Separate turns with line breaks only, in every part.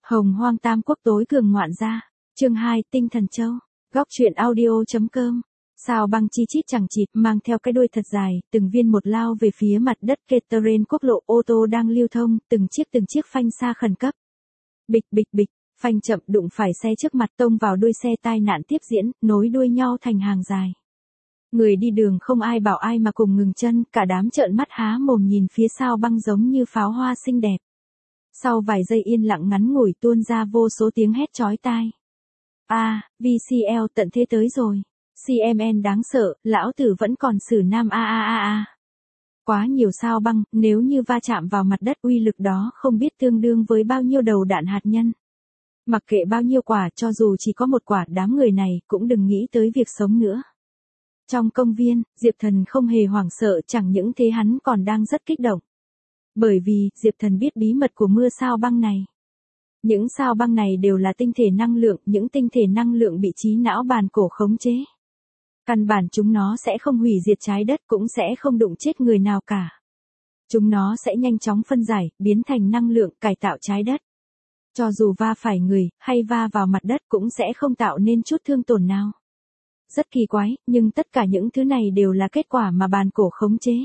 Hồng Hoang Tam Quốc tối cường ngoạn gia. Chương 2, Tinh Thần Châu. Góc truyện audio.com. Sao Băng chi chít chẳng chịt mang theo cái đuôi thật dài, từng viên một lao về phía mặt đất Ketteren quốc lộ, ô tô đang lưu thông, từng chiếc phanh xa khẩn cấp. Bịch bịch bịch, phanh chậm đụng phải xe trước mặt tông vào đuôi xe, tai nạn tiếp diễn, nối đuôi nhau thành hàng dài. Người đi đường không ai bảo ai mà cùng ngừng chân, cả đám trợn mắt há mồm nhìn phía Sao Băng giống như pháo hoa xinh đẹp. Sau vài giây yên lặng ngắn ngủi tuôn ra vô số tiếng hét chói tai. VCL tận thế tới rồi. CMN đáng sợ, lão tử vẫn còn xử nam Quá nhiều Sao Băng, nếu như va chạm vào mặt đất uy lực đó không biết tương đương với bao nhiêu đầu đạn hạt nhân. Mặc kệ bao nhiêu quả, cho dù chỉ có một quả, đám người này cũng đừng nghĩ tới việc sống nữa. Trong công viên, Diệp Thần không hề hoảng sợ, chẳng những thế hắn còn đang rất kích động. Bởi vì, Diệp Thần biết bí mật của mưa sao băng này. Những sao băng này đều là tinh thể năng lượng, những tinh thể năng lượng bị trí não bàn cổ khống chế. Căn bản chúng nó sẽ không hủy diệt trái đất, cũng sẽ không đụng chết người nào cả. Chúng nó sẽ nhanh chóng phân giải, biến thành năng lượng, cải tạo trái đất. Cho dù va phải người, hay va vào mặt đất cũng sẽ không tạo nên chút thương tổn nào. Rất kỳ quái, nhưng tất cả những thứ này đều là kết quả mà bàn cổ khống chế.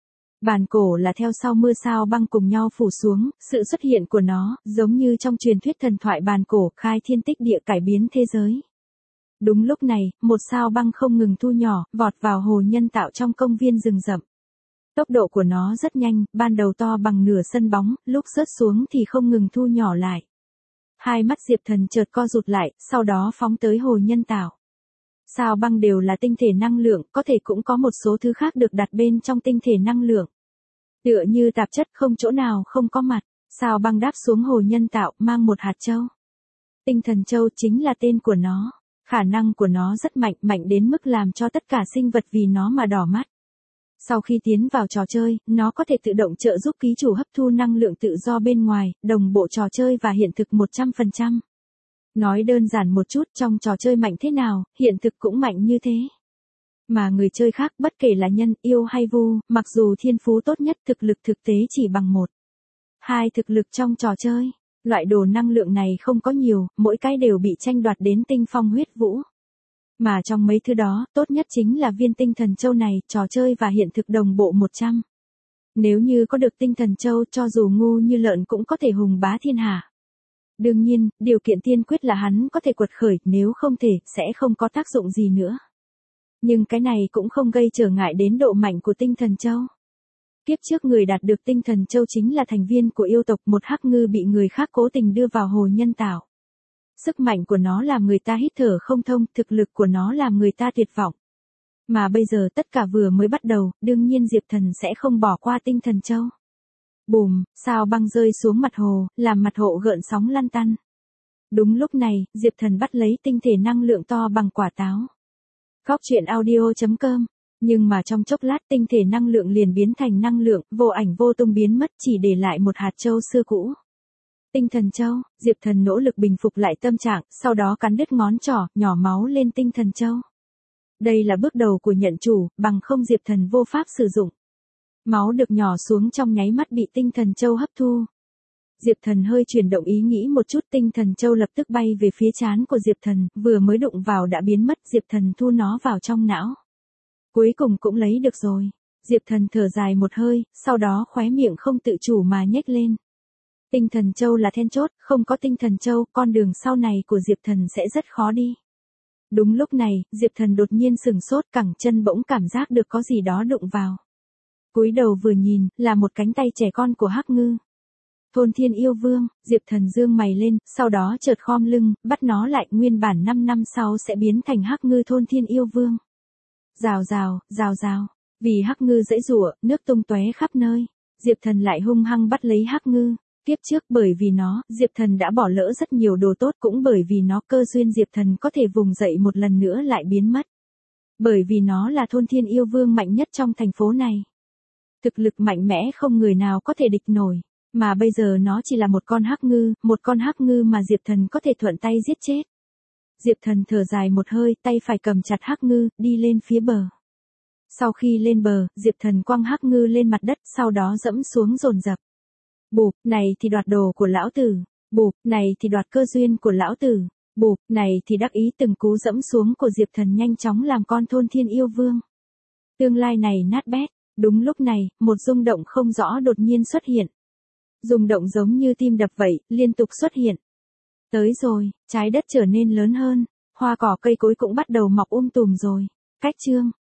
Bàn cổ là theo sau mưa sao băng cùng nhau phủ xuống, sự xuất hiện của nó, giống như trong truyền thuyết thần thoại bàn cổ, khai thiên tích địa cải biến thế giới. Đúng lúc này, một sao băng không ngừng thu nhỏ, vọt vào hồ nhân tạo trong công viên rừng rậm. Tốc độ của nó rất nhanh, ban đầu to bằng nửa sân bóng, lúc rớt xuống thì không ngừng thu nhỏ lại. Hai mắt Diệp Thần chợt co rụt lại, sau đó phóng tới hồ nhân tạo. Sao băng đều là tinh thể năng lượng, có thể cũng có một số thứ khác được đặt bên trong tinh thể năng lượng. Tựa như tạp chất không chỗ nào không có mặt, sao băng đáp xuống hồ nhân tạo, mang một hạt châu. Tinh thần châu chính là tên của nó. Khả năng của nó rất mạnh, mạnh đến mức làm cho tất cả sinh vật vì nó mà đỏ mắt. Sau khi tiến vào trò chơi, nó có thể tự động trợ giúp ký chủ hấp thu năng lượng tự do bên ngoài, đồng bộ trò chơi và hiện thực 100%. Nói đơn giản một chút, trong trò chơi mạnh thế nào, hiện thực cũng mạnh như thế. Mà người chơi khác, bất kể là nhân, yêu hay vu, mặc dù thiên phú tốt nhất, thực lực thực tế chỉ bằng 1-2 thực lực trong trò chơi. Loại đồ năng lượng này không có nhiều, mỗi cái đều bị tranh đoạt đến tinh phong huyết vũ. Mà trong mấy thứ đó, tốt nhất chính là viên tinh thần châu này, trò chơi và hiện thực đồng bộ 100. Nếu như có được tinh thần châu, cho dù ngu như lợn cũng có thể hùng bá thiên hạ. Đương nhiên, điều kiện tiên quyết là hắn có thể quật khởi, nếu không thể, sẽ không có tác dụng gì nữa. Nhưng cái này cũng không gây trở ngại đến độ mạnh của tinh thần châu. Kiếp trước người đạt được tinh thần châu chính là thành viên của yêu tộc, một hắc ngư bị người khác cố tình đưa vào hồ nhân tạo. Sức mạnh của nó làm người ta hít thở không thông, thực lực của nó làm người ta tuyệt vọng. Mà bây giờ tất cả vừa mới bắt đầu, đương nhiên Diệp Thần sẽ không bỏ qua tinh thần châu. Bùm, sao băng rơi xuống mặt hồ, làm mặt hồ gợn sóng lăn tăn. Đúng lúc này, Diệp Thần bắt lấy tinh thể năng lượng to bằng quả táo. Góc truyện audio.com. Nhưng mà trong chốc lát tinh thể năng lượng liền biến thành năng lượng, vô ảnh vô tung biến mất, chỉ để lại một hạt châu xưa cũ. Tinh thần châu, Diệp Thần nỗ lực bình phục lại tâm trạng, sau đó cắn đứt ngón trỏ, nhỏ máu lên tinh thần châu. Đây là bước đầu của nhận chủ, bằng không Diệp Thần vô pháp sử dụng. Máu được nhỏ xuống trong nháy mắt bị tinh thần châu hấp thu. Diệp Thần hơi chuyển động ý nghĩ một chút, tinh thần châu lập tức bay về phía trán của Diệp Thần, vừa mới đụng vào đã biến mất, Diệp Thần thu nó vào trong não. Cuối cùng cũng lấy được rồi. Diệp Thần thở dài một hơi, sau đó khóe miệng không tự chủ mà nhếch lên. Tinh thần châu là then chốt, không có tinh thần châu, con đường sau này của Diệp Thần sẽ rất khó đi. Đúng lúc này, Diệp Thần đột nhiên sừng sốt, cẳng chân bỗng cảm giác được có gì đó đụng vào. Cúi đầu vừa nhìn, là một cánh tay trẻ con của hắc ngư. Thôn Thiên Yêu Vương, Diệp Thần dương mày lên, sau đó chợt khom lưng, bắt nó lại, nguyên bản 5 năm sau sẽ biến thành hắc ngư Thôn Thiên Yêu Vương. Rào rào, vì hắc ngư giãy giụa, nước tung tóe khắp nơi. Diệp Thần lại hung hăng bắt lấy hắc ngư. Tiếp trước bởi vì nó, Diệp Thần đã bỏ lỡ rất nhiều đồ tốt, cũng bởi vì nó cơ duyên Diệp Thần có thể vùng dậy một lần nữa lại biến mất. Bởi vì nó là Thôn Thiên Yêu Vương mạnh nhất trong thành phố này. Thực lực mạnh mẽ không người nào có thể địch nổi. Mà bây giờ nó chỉ là một con hắc ngư mà Diệp Thần có thể thuận tay giết chết. Diệp Thần thở dài một hơi, tay phải cầm chặt hắc ngư, đi lên phía bờ. Sau khi lên bờ, Diệp Thần quăng hắc ngư lên mặt đất, sau đó dẫm xuống dồn dập. Bụp, này thì đoạt đồ của lão tử. Bụp, này thì đoạt cơ duyên của lão tử. Bụp, này thì đắc ý từng cú dẫm xuống của Diệp Thần nhanh chóng làm con thôn thiên yêu vương. Tương lai này nát bét. Đúng lúc này, một rung động không rõ đột nhiên xuất hiện. Rung động giống như tim đập vậy, liên tục xuất hiện. Tới rồi, trái đất trở nên lớn hơn, hoa cỏ cây cối cũng bắt đầu mọc tùm rồi. Cách chương